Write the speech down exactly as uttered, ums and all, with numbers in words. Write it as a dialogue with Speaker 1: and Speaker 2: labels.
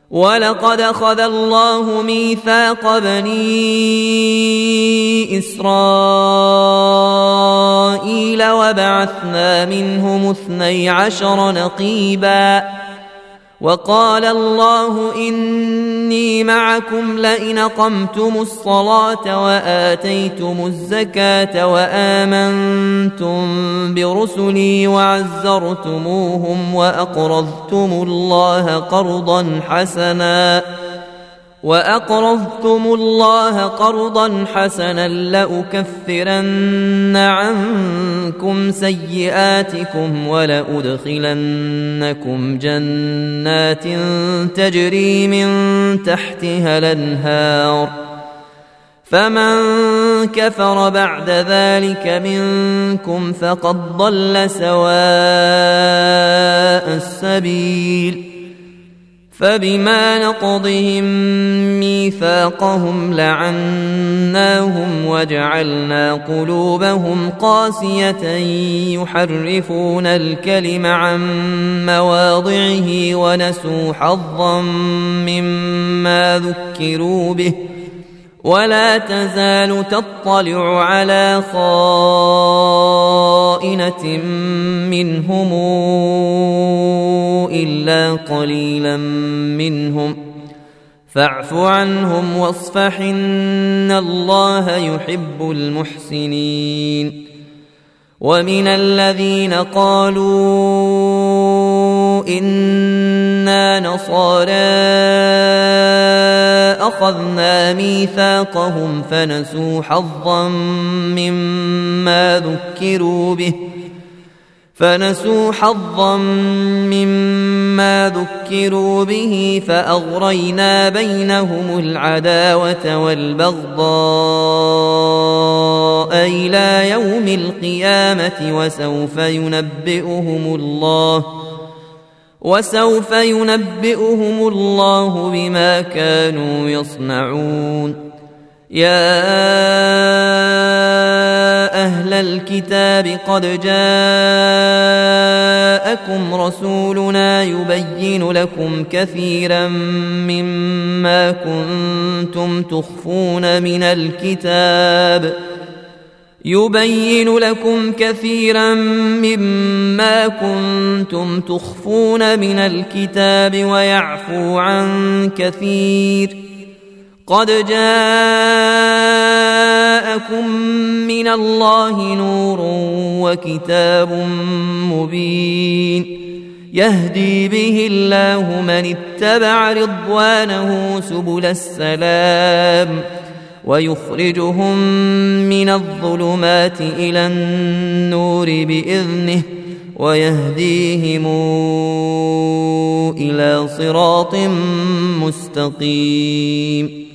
Speaker 1: ولقد أخذ الله ميثاق بني إسرائيل وبعثنا منهم اثني عشر نقيبا وقال الله إني معكم لئن أقمتم الصلاة وآتيتم الزكاة وآمنتم برسلي وعزرتموهم وأقرضتم الله قرضا حسنا وأقرضتم الله قرضا حسنا لأكفرن عنكم سيئاتكم ولأدخلنكم جنات تجري من تحتها الأنهار فمن كفر بعد ذلك منكم فقد ضل سواء السبيل فبما نقضهم ميثاقهم لعناهم وجعلنا قلوبهم قاسية يحرفون الكلم عن مواضعه ونسوا حظا مما ذكروا به ولا تزال تطلع على خائنة منهم إلا قليلا منهم فاعف عنهم واصفح إن الله يحب المحسنين ومن الذين قالوا إنا نصارى أخذنا ميثاقهم فنسوا حظا مما ذكروا به فنسوا حظا مما ذكروا به فأغرينا بينهم العداوة والبغضاء إلى يوم القيامة وسوف ينبئهم الله وسوف ينبئهم الله بما كانوا يصنعون يا أهل الكتاب قد جاءكم رسولنا يبين لكم كثيرا مما كنتم تخفون من الكتاب يبين لكم كثيرا مما كنتم تخفون من الكتاب ويعفو عن كثير قد جاءكم من الله نور وكتاب مبين يهدي به الله من اتبع رضوانه سبل السلام ويخرجهم من الظلمات إلى النور بإذنه ويهديهم إلى صراط مستقيم